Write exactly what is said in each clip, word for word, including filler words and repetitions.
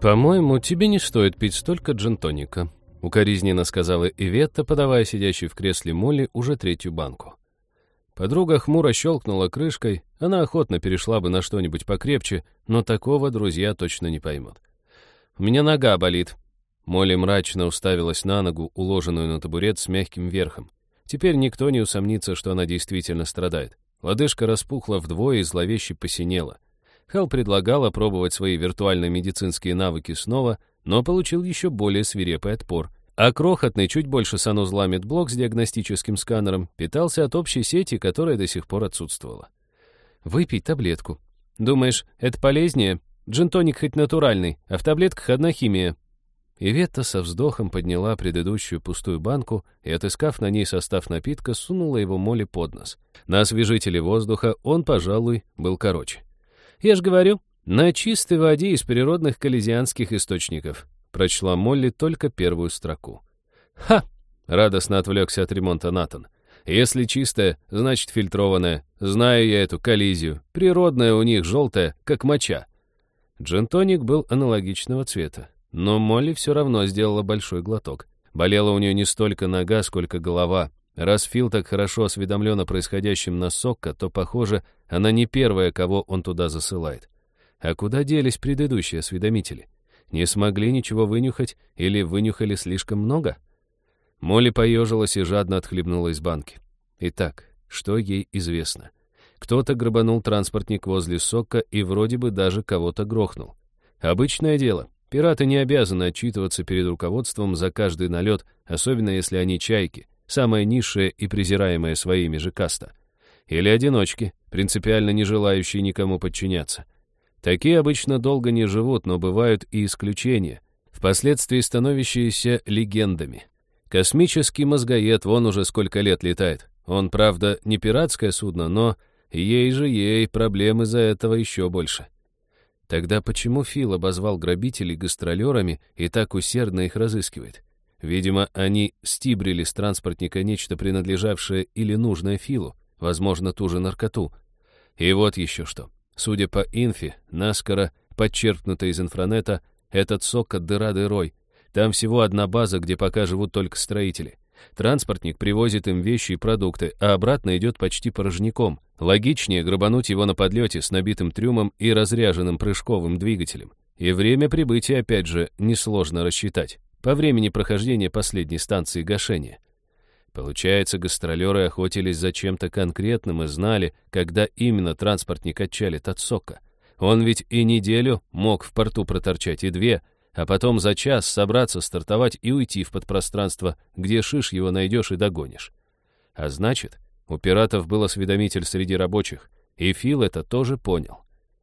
«По-моему, тебе не стоит пить столько джин-тоника», — укоризненно сказала Иветта, подавая сидящей в кресле Молли уже третью банку. Подруга хмуро щелкнула крышкой, она охотно перешла бы на что-нибудь покрепче, но такого друзья точно не поймут. «У меня нога болит». Молли мрачно уставилась на ногу, уложенную на табурет с мягким верхом. Теперь никто не усомнится, что она действительно страдает. Лодыжка распухла вдвое и зловеще посинела. Хэл предлагал опробовать свои виртуальные медицинские навыки снова, но получил еще более свирепый отпор. А крохотный, чуть больше санузла медблок с диагностическим сканером питался от общей сети, которая до сих пор отсутствовала. «Выпей таблетку. Думаешь, это полезнее? Джин-тоник хоть натуральный, а в таблетках одна химия». Иветта со вздохом подняла предыдущую пустую банку и, отыскав на ней состав напитка, сунула его Молли под нос. На освежителе воздуха он, пожалуй, был короче. «Я ж говорю, на чистой воде из природных коллизианских источников», прочла Молли только первую строку. «Ха!» — радостно отвлекся от ремонта Натан. «Если чистая, значит фильтрованная. Знаю я эту коллизию. Природная у них желтая, как моча». Джин-тоник был аналогичного цвета, но Молли все равно сделала большой глоток. Болела у нее не столько нога, сколько голова. Раз Фил так хорошо осведомлен о происходящем на Сокко, то, похоже, она не первая, кого он туда засылает. А куда делись предыдущие осведомители? Не смогли ничего вынюхать или вынюхали слишком много? Молли поежилась и жадно отхлебнула из банки. Итак, что ей известно? Кто-то грабанул транспортник возле Сокко и вроде бы даже кого-то грохнул. Обычное дело. Пираты не обязаны отчитываться перед руководством за каждый налет, особенно если они чайки, самая низшая и презираемая своими же каста. Или одиночки, принципиально не желающие никому подчиняться. Такие обычно долго не живут, но бывают и исключения, впоследствии становящиеся легендами. Космический мозгоед вон уже сколько лет летает. Он, правда, не пиратское судно, но ей же ей проблем из-за этого еще больше. Тогда почему Фил обозвал грабителей гастролерами и так усердно их разыскивает? Видимо, они стибрили с транспортника нечто принадлежавшее или нужное Филу, возможно, ту же наркоту. И вот еще что. Судя по инфе, наскоро подчеркнутой из инфранета, этот Сокко дыра дырой. Там всего одна база, где пока живут только строители. Транспортник привозит им вещи и продукты, а обратно идет почти порожняком. Логичнее грабануть его на подлете с набитым трюмом и разряженным прыжковым двигателем. И время прибытия, опять же, несложно рассчитать. По времени прохождения последней станции гашения. Получается, гастролеры охотились за чем-то конкретным и знали, когда именно транспортник отчалит от Сокко. Он ведь и неделю мог в порту проторчать, и две, а потом за час собраться, стартовать и уйти в подпространство, где шиш его найдешь и догонишь. А значит, у пиратов был осведомитель среди рабочих, и Фил это тоже понял.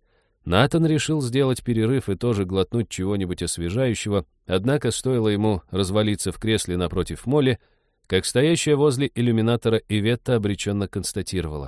Натан решил сделать перерыв и тоже глотнуть чего-нибудь освежающего, однако стоило ему развалиться в кресле напротив Молли, как стоящая возле иллюминатора Иветта обреченно констатировала.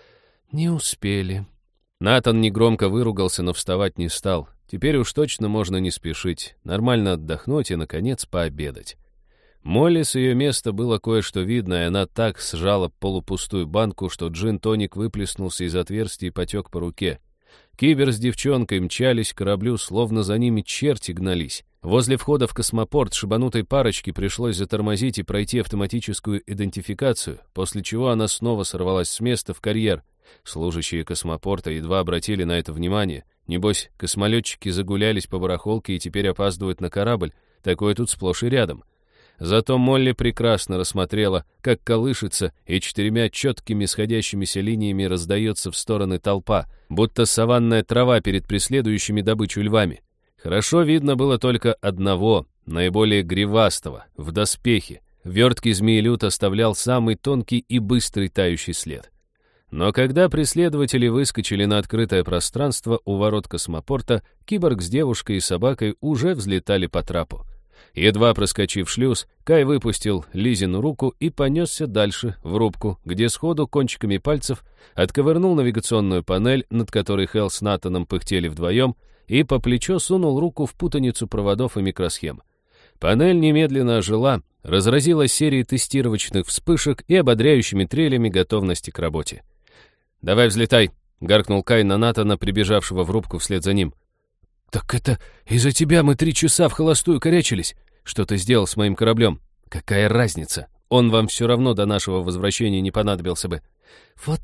«Не успели». Натан негромко выругался, но вставать не стал. Теперь уж точно можно не спешить, нормально отдохнуть и, наконец, пообедать. Молли с ее места было кое-что видно, и она так сжала полупустую банку, что джин-тоник выплеснулся из отверстия и потек по руке. Кибер с девчонкой мчались к кораблю, словно за ними черти гнались. Возле входа в космопорт шибанутой парочке пришлось затормозить и пройти автоматическую идентификацию, после чего она снова сорвалась с места в карьер. Служащие космопорта едва обратили на это внимание. Небось, космолетчики загулялись по барахолке и теперь опаздывают на корабль. Такое тут сплошь и рядом. Зато Молли прекрасно рассмотрела, как колышется и четырьмя четкими сходящимися линиями раздается в стороны толпа, будто саванная трава перед преследующими добычу львами. Хорошо видно было только одного, наиболее гривастого, в доспехе. Верткий змеелюд оставлял самый тонкий и быстрый тающий след. Но когда преследователи выскочили на открытое пространство у ворот космопорта, киборг с девушкой и собакой уже взлетали по трапу. Едва проскочив шлюз, Кай выпустил Лизину руку и понесся дальше, в рубку, где сходу кончиками пальцев отковырнул навигационную панель, над которой Хэл с Натаном пыхтели вдвоем, и по плечо сунул руку в путаницу проводов и микросхем. Панель немедленно ожила, разразилась серией тестировочных вспышек и ободряющими трелями готовности к работе. «Давай взлетай!» — гаркнул Кай на Натана, прибежавшего в рубку вслед за ним. «Так это из-за тебя мы три часа в холостую корячились? Что ты сделал с моим кораблем? Какая разница? Он вам все равно до нашего возвращения не понадобился бы». «Вот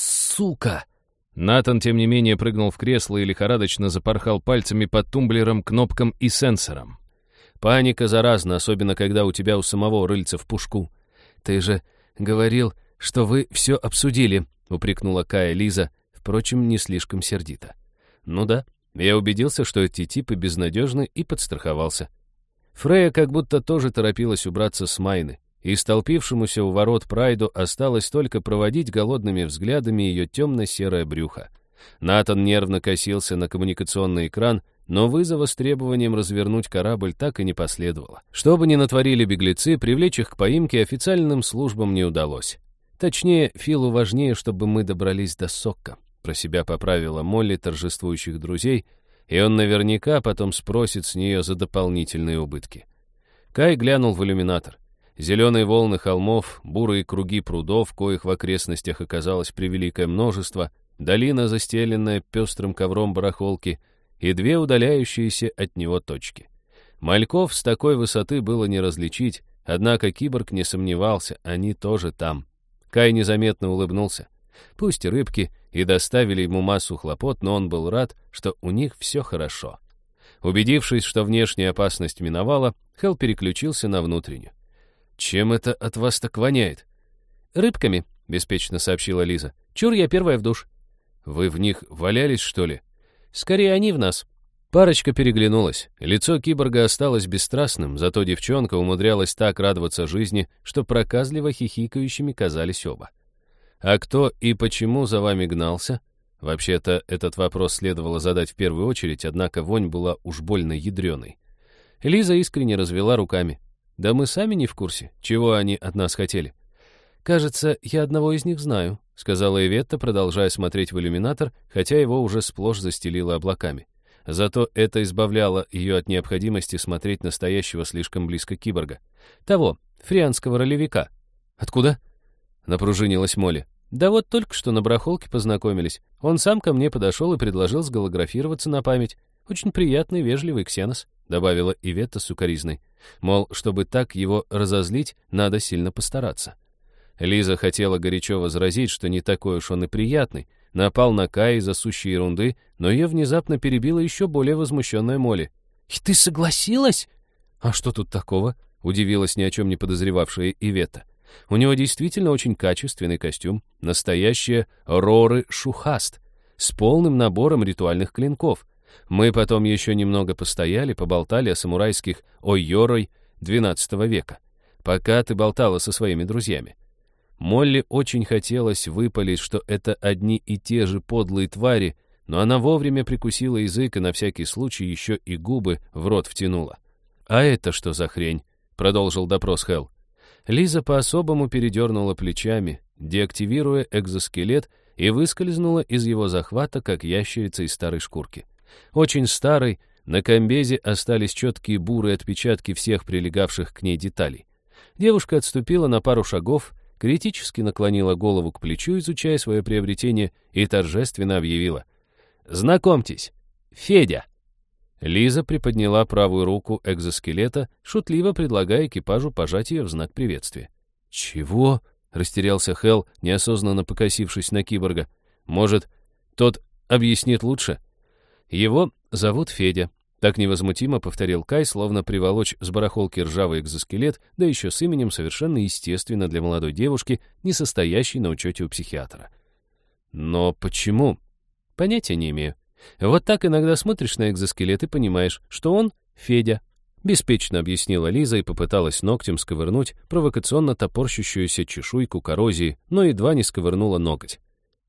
сука!» Натан, тем не менее, прыгнул в кресло и лихорадочно запорхал пальцами по тумблерам, кнопкам и сенсорам. «Паника заразна, особенно когда у тебя у самого рыльца в пушку». «Ты же говорил, что вы все обсудили», — упрекнула Кая Лиза, впрочем, не слишком сердито. «Ну да, я убедился, что эти типы безнадежны, и подстраховался». Фрея как будто тоже торопилась убраться с Майны, и столпившемуся у ворот Прайду осталось только проводить голодными взглядами ее темно-серое брюхо. Натан нервно косился на коммуникационный экран, но вызова с требованием развернуть корабль так и не последовало. Что бы ни натворили беглецы, привлечь их к поимке официальным службам не удалось. Точнее, Филу важнее, чтобы мы добрались до Сокка. Про себя поправила Молли торжествующих друзей, и он наверняка потом спросит с нее за дополнительные убытки. Кай глянул в иллюминатор. Зеленые волны холмов, бурые круги прудов, коих в окрестностях оказалось превеликое множество, долина, застеленная пестрым ковром барахолки, и две удаляющиеся от него точки. Мальков с такой высоты было не различить, однако киборг не сомневался, они тоже там. Кай незаметно улыбнулся. Пусть рыбки и доставили ему массу хлопот, но он был рад, что у них все хорошо. Убедившись, что внешняя опасность миновала, Хелл переключился на внутреннюю. «Чем это от вас так воняет?» «Рыбками», — беспечно сообщила Лиза. «Чур, я первая в душ». «Вы в них валялись, что ли?» «Скорее, они в нас». Парочка переглянулась. Лицо киборга осталось бесстрастным, зато девчонка умудрялась так радоваться жизни, что проказливо хихикающими казались оба. «А кто и почему за вами гнался?» Вообще-то, этот вопрос следовало задать в первую очередь, однако вонь была уж больно ядреной. Лиза искренне развела руками. «Да мы сами не в курсе, чего они от нас хотели». «Кажется, я одного из них знаю», — сказала Иветта, продолжая смотреть в иллюминатор, хотя его уже сплошь застелило облаками. Зато это избавляло ее от необходимости смотреть настоящего слишком близко киборга. Того, фрианского ролевика. «Откуда?» — напружинилась Молли. «Да вот только что на барахолке познакомились. Он сам ко мне подошел и предложил сголографироваться на память. Очень приятный, вежливый ксенос», — добавила Иветта с укоризной. Мол, чтобы так его разозлить, надо сильно постараться. Лиза хотела горячо возразить, что не такой уж он и приятный, напал на Кая из-за сущей ерунды, но ее внезапно перебила еще более возмущенная Молли. «И ты согласилась?» «А что тут такого?» — удивилась ни о чем не подозревавшая Иветта. «У него действительно очень качественный костюм, настоящая Роры Шухаст, с полным набором ритуальных клинков. Мы потом еще немного постояли, поболтали о самурайских ойорой двенадцатого века, пока ты болтала со своими друзьями». Молли очень хотелось выпалить, что это одни и те же подлые твари, но она вовремя прикусила язык и на всякий случай еще и губы в рот втянула. «А это что за хрень?» — продолжил допрос Хелл. Лиза по-особому передернула плечами, деактивируя экзоскелет, и выскользнула из его захвата, как ящерица из старой шкурки. Очень старой, на комбезе остались четкие бурые отпечатки всех прилегавших к ней деталей. Девушка отступила на пару шагов, критически наклонила голову к плечу, изучая свое приобретение, и торжественно объявила: «Знакомьтесь, Федя!» Лиза приподняла правую руку экзоскелета, шутливо предлагая экипажу пожать ее в знак приветствия. «Чего?» — растерялся Хелл, неосознанно покосившись на киборга. «Может, тот объяснит лучше?» «Его зовут Федя», — так невозмутимо повторил Кай, словно приволочь с барахолки ржавый экзоскелет, да еще с именем совершенно естественно для молодой девушки, не состоящей на учете у психиатра. «Но почему?» «Понятия не имею. Вот так иногда смотришь на экзоскелет и понимаешь, что он Федя», — беспечно объяснила Лиза и попыталась ногтем сковырнуть провокационно топорщущуюся чешуйку коррозии, но едва не сковырнула ноготь.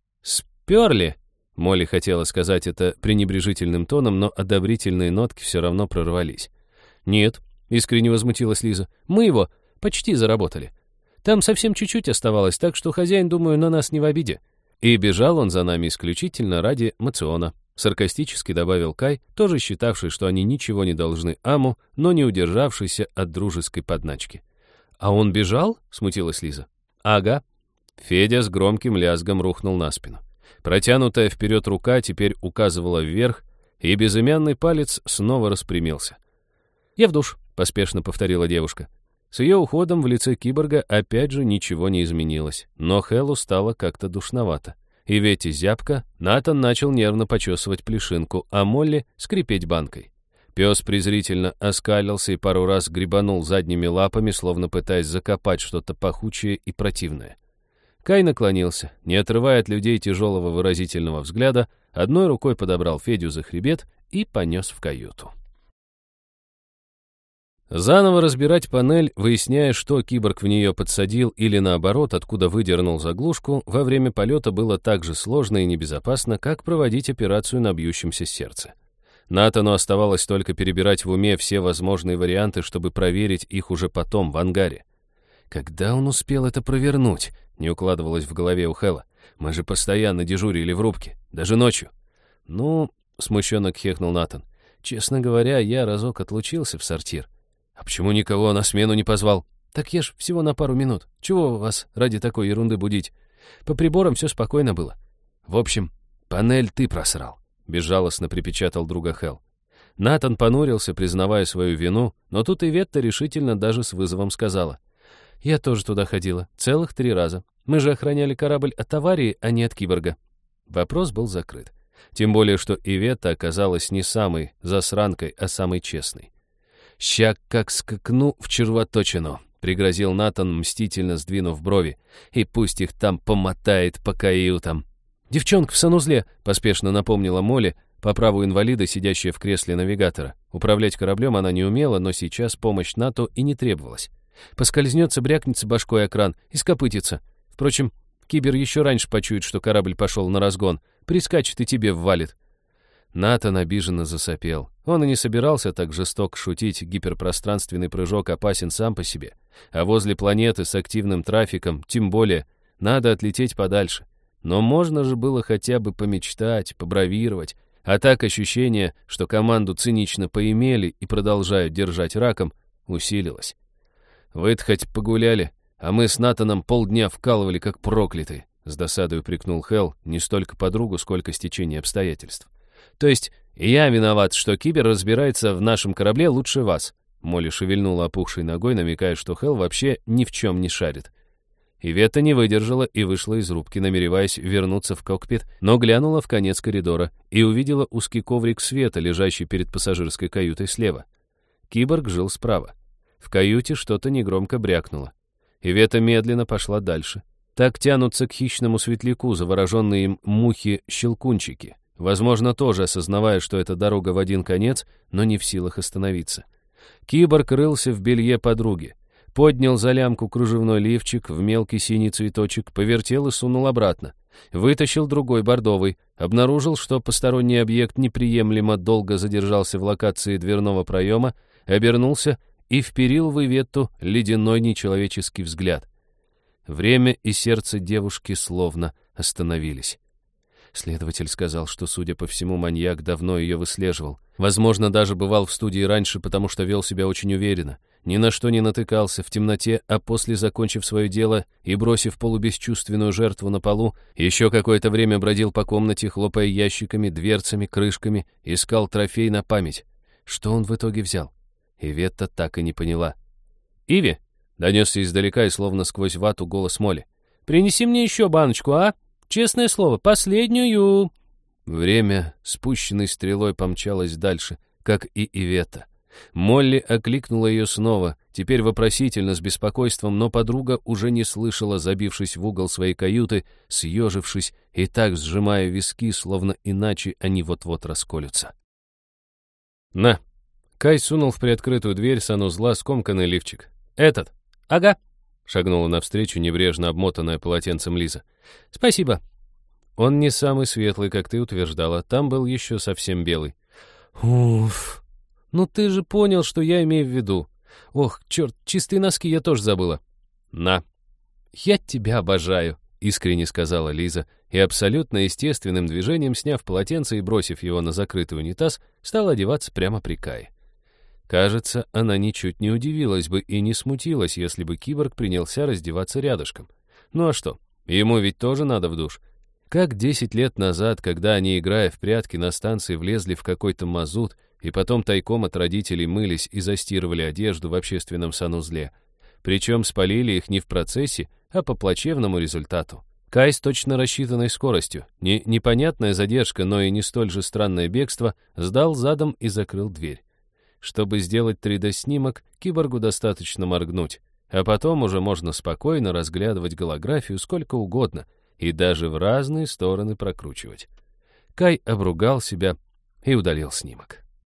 «Сперли!» — Молли хотела сказать это пренебрежительным тоном, но одобрительные нотки все равно прорвались. «Нет», — искренне возмутилась Лиза, — «мы его почти заработали. Там совсем чуть-чуть оставалось, так что хозяин, думаю, на нас не в обиде. И бежал он за нами исключительно ради мациона», — саркастически добавил Кай, тоже считавший, что они ничего не должны Аму, но не удержавшийся от дружеской подначки. «А он бежал?» — смутилась Лиза. «Ага». Федя с громким лязгом рухнул на спину. Протянутая вперед рука теперь указывала вверх, и безымянный палец снова распрямился. «Я в душ», — поспешно повторила девушка. С ее уходом в лице киборга опять же ничего не изменилось, но Хеллу стало как-то душновато. И ведь и зябко, Натан начал нервно почесывать плешинку, а Молли — скрипеть банкой. Пес презрительно оскалился и пару раз гребанул задними лапами, словно пытаясь закопать что-то пахучее и противное. Кай наклонился, не отрывая от людей тяжелого выразительного взгляда, одной рукой подобрал Федю за хребет и понес в каюту. Заново разбирать панель, выясняя, что киборг в нее подсадил или наоборот, откуда выдернул заглушку, во время полета было так же сложно и небезопасно, как проводить операцию на бьющемся сердце. Натану оставалось только перебирать в уме все возможные варианты, чтобы проверить их уже потом, в ангаре. Когда он успел это провернуть? Не укладывалось в голове у Хэлла. Мы же постоянно дежурили в рубке, даже ночью. Ну, смущенно кхекнул Натан. Честно говоря, я разок отлучился в сортир. А почему никого на смену не позвал? Так я ж всего на пару минут. Чего вас ради такой ерунды будить? По приборам все спокойно было. В общем, панель ты просрал, безжалостно припечатал друга Хелл. Натан понурился, признавая свою вину, но тут Иветта решительно даже с вызовом сказала. Я тоже туда ходила, целых три раза. Мы же охраняли корабль от аварии, а не от киборга. Вопрос был закрыт. Тем более, что Иветта оказалась не самой засранкой, а самой честной. «Ща как скакну в червоточину», — пригрозил Натан, мстительно сдвинув брови. «И пусть их там помотает по каютам». «Девчонка в санузле», — поспешно напомнила Молли, по праву инвалида, сидящая в кресле навигатора. Управлять кораблем она не умела, но сейчас помощь НАТО и не требовалась. Поскользнется, брякнется башкой о кран и скопытится. Впрочем, кибер еще раньше почует, что корабль пошел на разгон, прискачет и тебе ввалит. Натан обиженно засопел. Он и не собирался так жестоко шутить, гиперпространственный прыжок опасен сам по себе. А возле планеты с активным трафиком, тем более, надо отлететь подальше. Но можно же было хотя бы помечтать, побравировать. А так ощущение, что команду цинично поимели и продолжают держать раком, усилилось. «Вы-то хоть погуляли, а мы с Натаном полдня вкалывали, как проклятые», — с досадой упрекнул Хелл не столько подругу, сколько стечение обстоятельств. «То есть я виноват, что кибер разбирается в нашем корабле лучше вас», — Молли шевельнула опухшей ногой, намекая, что Хелл вообще ни в чем не шарит. Иветта не выдержала и вышла из рубки, намереваясь вернуться в кокпит, но глянула в конец коридора и увидела узкий коврик света, лежащий перед пассажирской каютой слева. Киборг жил справа. В каюте что-то негромко брякнуло. Иветта медленно пошла дальше. Так тянутся к хищному светляку завороженные им мухи-щелкунчики, возможно, тоже осознавая, что это дорога в один конец, но не в силах остановиться. Киборг рылся в белье подруги, поднял за лямку кружевной лифчик в мелкий синий цветочек, повертел и сунул обратно. Вытащил другой бордовый, обнаружил, что посторонний объект неприемлемо долго задержался в локации дверного проема, обернулся и вперил в Иветту ледяной нечеловеческий взгляд. Время и сердце девушки словно остановились. Следователь сказал, что, судя по всему, маньяк давно ее выслеживал. Возможно, даже бывал в студии раньше, потому что вел себя очень уверенно. Ни на что не натыкался в темноте, а после, закончив свое дело и бросив полубесчувственную жертву на полу, еще какое-то время бродил по комнате, хлопая ящиками, дверцами, крышками, искал трофей на память. Что он в итоге взял? Иветта так и не поняла. «Иви!» — донесся издалека и словно сквозь вату голос Молли. «Принеси мне еще баночку, а? Честное слово, последнюю!» Время спущенной стрелой помчалось дальше, как и Иветта. Молли окликнула ее снова, теперь вопросительно, с беспокойством, но подруга уже не слышала, забившись в угол своей каюты, съежившись и так сжимая виски, словно иначе они вот-вот расколются. «На!» Кай сунул в приоткрытую дверь санузла скомканный лифчик. «Этот?» «Ага», — шагнула навстречу небрежно обмотанная полотенцем Лиза. «Спасибо». «Он не самый светлый, как ты утверждала. Там был еще совсем белый». «Уф, ну ты же понял, что я имею в виду. Ох, черт, чистые носки я тоже забыла». «На». «Я тебя обожаю», — искренне сказала Лиза, и абсолютно естественным движением, сняв полотенце и бросив его на закрытый унитаз, стала одеваться прямо при Кае. Кажется, она ничуть не удивилась бы и не смутилась, если бы киборг принялся раздеваться рядышком. Ну а что, ему ведь тоже надо в душ. Как десять лет назад, когда они, играя в прятки на станции, влезли в какой-то мазут и потом тайком от родителей мылись и застирывали одежду в общественном санузле. Причем спалили их не в процессе, а по плачевному результату. Кай с точно рассчитанной скоростью, не непонятная задержка, но и не столь же странное бегство, сдал задом и закрыл дверь. Чтобы сделать три дэ-снимок, киборгу достаточно моргнуть, а потом уже можно спокойно разглядывать голографию сколько угодно и даже в разные стороны прокручивать. Кай обругал себя и удалил снимок.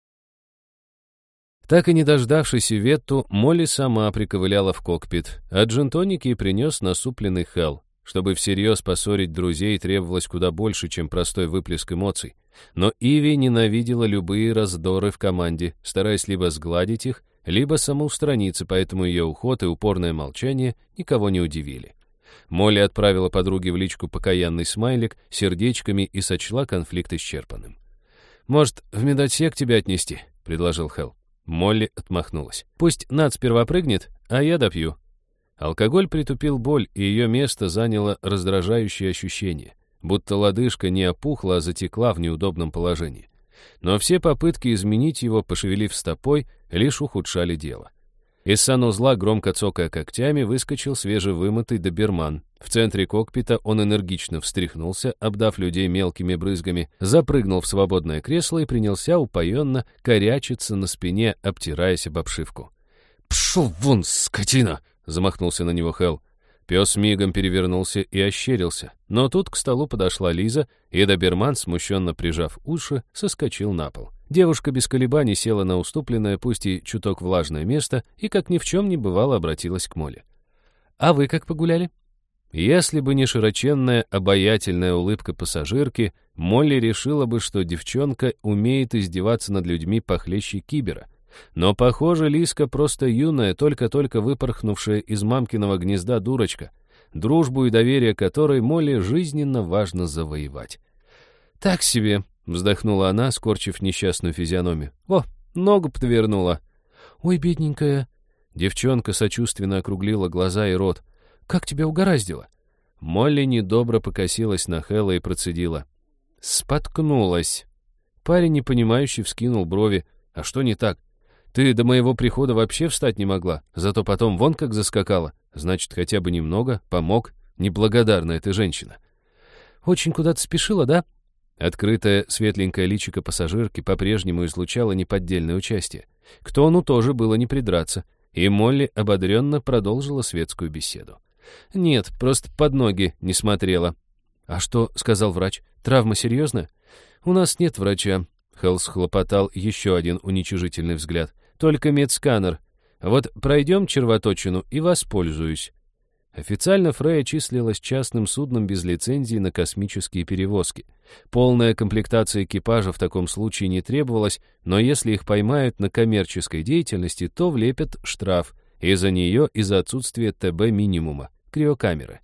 Так и не дождавшись Иветту, Молли сама приковыляла в кокпит, а джин-тоники принес насупленный Хэл. Чтобы всерьез поссорить друзей, требовалось куда больше, чем простой выплеск эмоций. Но Иви ненавидела любые раздоры в команде, стараясь либо сгладить их, либо самоустраниться, поэтому ее уход и упорное молчание никого не удивили. Молли отправила подруге в личку покаянный смайлик сердечками и сочла конфликт исчерпанным. «Может, в медотсек тебя отнести?» — предложил Хэл. Молли отмахнулась. «Пусть Над сперва прыгнет, а я допью». Алкоголь притупил боль, и ее место заняло раздражающее ощущение, будто лодыжка не опухла, а затекла в неудобном положении. Но все попытки изменить его, пошевелив стопой, лишь ухудшали дело. Из санузла, громко цокая когтями, выскочил свежевымытый доберман. В центре кокпита он энергично встряхнулся, обдав людей мелкими брызгами, запрыгнул в свободное кресло и принялся упоенно корячиться на спине, обтираясь об обшивку. «Пшел вон, скотина!» — замахнулся на него Хэл. Пес мигом перевернулся и ощерился, но тут к столу подошла Лиза, и доберман, смущенно прижав уши, соскочил на пол. Девушка без колебаний села на уступленное, пусть и чуток влажное место, и, как ни в чем не бывало, обратилась к Молли. «А вы как погуляли?» Если бы не широченная, обаятельная улыбка пассажирки, Молли решила бы, что девчонка умеет издеваться над людьми похлеще кибера. Но, похоже, Лиска просто юная, только-только выпорхнувшая из мамкиного гнезда дурочка, дружбу и доверие которой Молли жизненно важно завоевать. «Так себе», — вздохнула она, скорчив несчастную физиономию. «О, ногу подвернула». «Ой, бедненькая». Девчонка сочувственно округлила глаза и рот. «Как тебя угораздило?» Молли недобро покосилась на Хэлла и процедила. «Споткнулась». Парень, непонимающе, вскинул брови. «А что не так? Ты до моего прихода вообще встать не могла, зато потом вон как заскакала. Значит, хотя бы немного помог. Неблагодарная ты женщина». «Очень куда-то спешила, да?» Открытое светленькое личико пассажирки по-прежнему излучало неподдельное участие. К тону тоже было не придраться, и Молли ободренно продолжила светскую беседу. «Нет, просто под ноги не смотрела». «А что?» — сказал врач. «Травма серьезная?» «У нас нет врача». Хэл схлопотал еще один уничижительный взгляд. «Только медсканер. Вот пройдем червоточину и воспользуюсь». Официально Фрея числилась частным судном без лицензии на космические перевозки. Полная комплектация экипажа в таком случае не требовалась, но если их поймают на коммерческой деятельности, то влепят штраф из-за нее из-за отсутствия ТБ-минимума, криокамеры.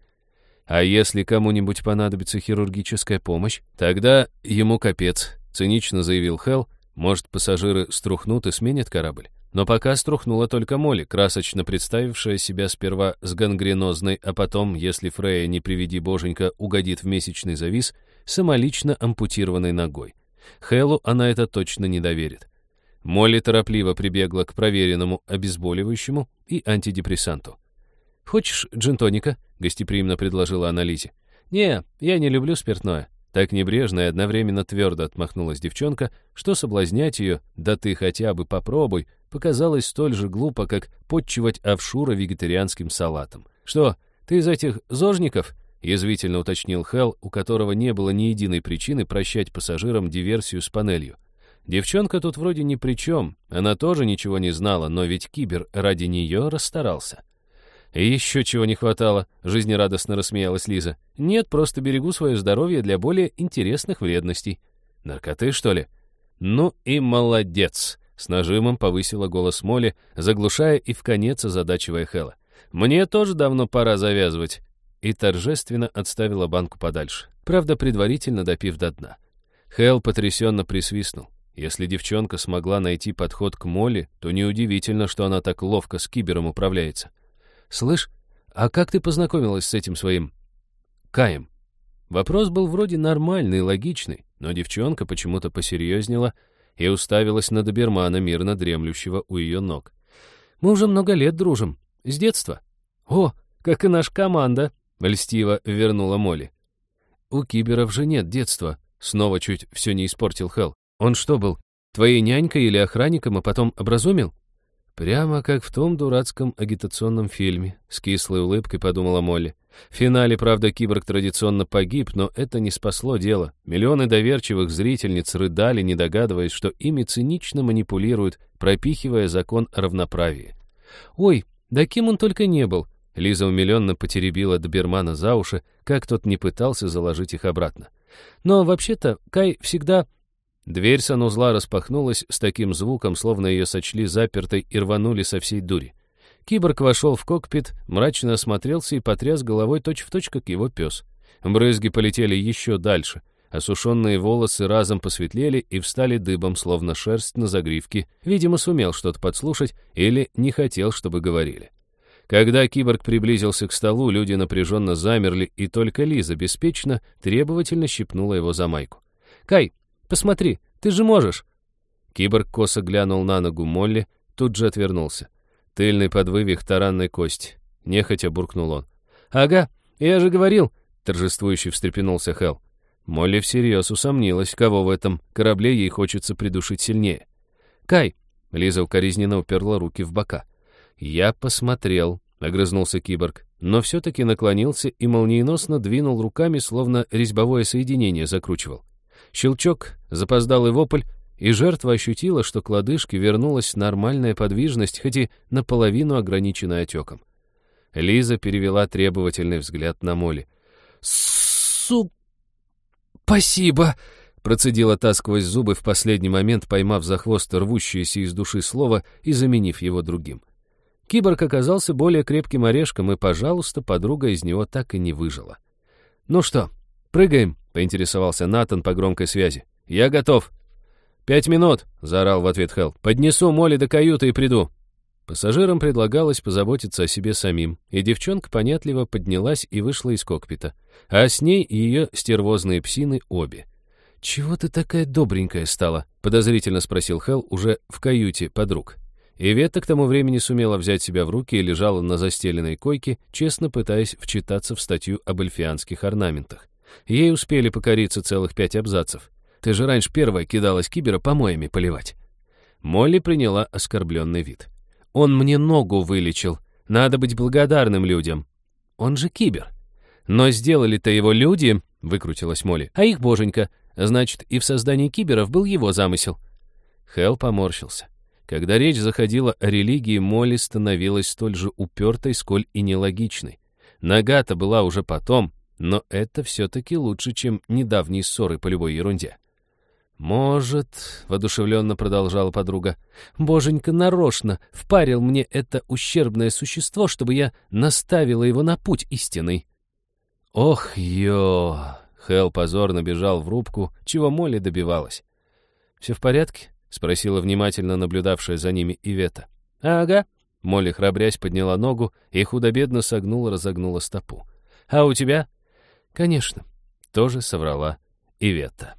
А если кому-нибудь понадобится хирургическая помощь, тогда ему капец, цинично заявил Хэл. Может, пассажиры струхнут и сменят корабль? Но пока струхнула только Молли, красочно представившая себя сперва с гангренозной, а потом, если Фрея, не приведи боженька, угодит в месячный завис, самолично ампутированной ногой. Хэлу она это точно не доверит. Молли торопливо прибегла к проверенному обезболивающему и антидепрессанту. «Хочешь джин-тоника?» — гостеприимно предложила она Лизе. «Не, я не люблю спиртное». Так небрежно и одновременно твердо отмахнулась девчонка, что соблазнять ее, да ты хотя бы попробуй, показалось столь же глупо, как подчивать офшура вегетарианским салатом. «Что, ты из этих зожников?» — язвительно уточнил Хэл, у которого не было ни единой причины прощать пассажирам диверсию с панелью. Девчонка тут вроде ни при чем, она тоже ничего не знала, но ведь кибер ради нее расстарался. «И еще чего не хватало», — жизнерадостно рассмеялась Лиза. «Нет, просто берегу свое здоровье для более интересных вредностей». «Наркоты, что ли?» «Ну и молодец», — с нажимом повысила голос Молли, заглушая и вконец озадачивая Хэла. «Мне тоже давно пора завязывать». И торжественно отставила банку подальше, правда, предварительно допив до дна. Хэл потрясенно присвистнул. Если девчонка смогла найти подход к Молли, то неудивительно, что она так ловко с кибером управляется. «Слышь, а как ты познакомилась с этим своим Каем?» Вопрос был вроде нормальный, логичный, но девчонка почему-то посерьезнела и уставилась на добермана, мирно дремлющего у ее ног. «Мы уже много лет дружим. С детства». «О, как и наша команда», — льстиво вернула Молли. «У киберов же нет детства», — снова чуть все не испортил Хелл. «Он что был, твоей нянькой или охранником, а потом образумил?» «Прямо как в том дурацком агитационном фильме», — с кислой улыбкой подумала Молли. В финале, правда, киборг традиционно погиб, но это не спасло дело. Миллионы доверчивых зрительниц рыдали, не догадываясь, что ими цинично манипулируют, пропихивая закон о равноправии. «Ой, да кем он только не был!» Лиза умиленно потеребила добермана за уши, как тот не пытался заложить их обратно. «Но вообще-то Кай всегда...» Дверь санузла распахнулась с таким звуком, словно ее сочли запертой и рванули со всей дури. Киборг вошел в кокпит, мрачно осмотрелся и потряс головой точь-в-точь, как его пес. Брызги полетели еще дальше. Осушенные волосы разом посветлели и встали дыбом, словно шерсть на загривке. Видимо, сумел что-то подслушать или не хотел, чтобы говорили. Когда киборг приблизился к столу, люди напряженно замерли, и только Лиза беспечно, требовательно щипнула его за майку. «Кай, посмотри, ты же можешь!» Киборг косо глянул на ногу Молли, тут же отвернулся. Тыльный подвывих таранной кости. Нехотя буркнул он. «Ага, я же говорил!» — торжествующе встрепенулся Хелл. Молли всерьез усомнилась, кого в этом корабле ей хочется придушить сильнее. «Кай!» — Лиза укоризненно уперла руки в бока. «Я посмотрел», — огрызнулся киборг, но все-таки наклонился и молниеносно двинул руками, словно резьбовое соединение закручивал. Щелчок, запоздалый вопль, и жертва ощутила, что к лодыжке вернулась нормальная подвижность, хоть и наполовину ограниченная отеком. Лиза перевела требовательный взгляд на Молли. «Су... спасибо!» — процедила та сквозь зубы в последний момент, поймав за хвост рвущееся из души слово и заменив его другим. Киборг оказался более крепким орешком, и, пожалуйста, подруга из него так и не выжила. «Ну что, прыгаем?» — поинтересовался Натан по громкой связи. «Я готов». «Пять минут!» — заорал в ответ Хелл. «Поднесу Молли до каюты и приду». Пассажирам предлагалось позаботиться о себе самим, и девчонка понятливо поднялась и вышла из кокпита, а с ней и ее стервозные псины обе. «Чего ты такая добренькая стала?» — подозрительно спросил Хелл уже в каюте подруг. Ивета к тому времени сумела взять себя в руки и лежала на застеленной койке, честно пытаясь вчитаться в статью об эльфианских орнаментах. Ей успели покориться целых пять абзацев. «Ты же раньше первая кидалась кибера помоями поливать». Молли приняла оскорбленный вид. «Он мне ногу вылечил. Надо быть благодарным людям. Он же кибер». «Но сделали-то его люди», — выкрутилась Молли, «а их боженька. Значит, и в создании киберов был его замысел». Хелл поморщился. Когда речь заходила о религии, Молли становилась столь же упертой, сколь и нелогичной. Нога-то была уже потом, но это все-таки лучше, чем недавние ссоры по любой ерунде. «Может», — воодушевленно продолжала подруга, «боженька нарочно впарил мне это ущербное существо, чтобы я наставила его на путь истинный». «Ох, ё!» — Хелл позорно бежал в рубку, чего Молли добивалась. «Все в порядке?» — спросила внимательно наблюдавшая за ними Ивета. «Ага». Молли, храбрясь, подняла ногу и худо-бедно согнула-разогнула стопу. «А у тебя?» «Конечно», — тоже соврала Ивета.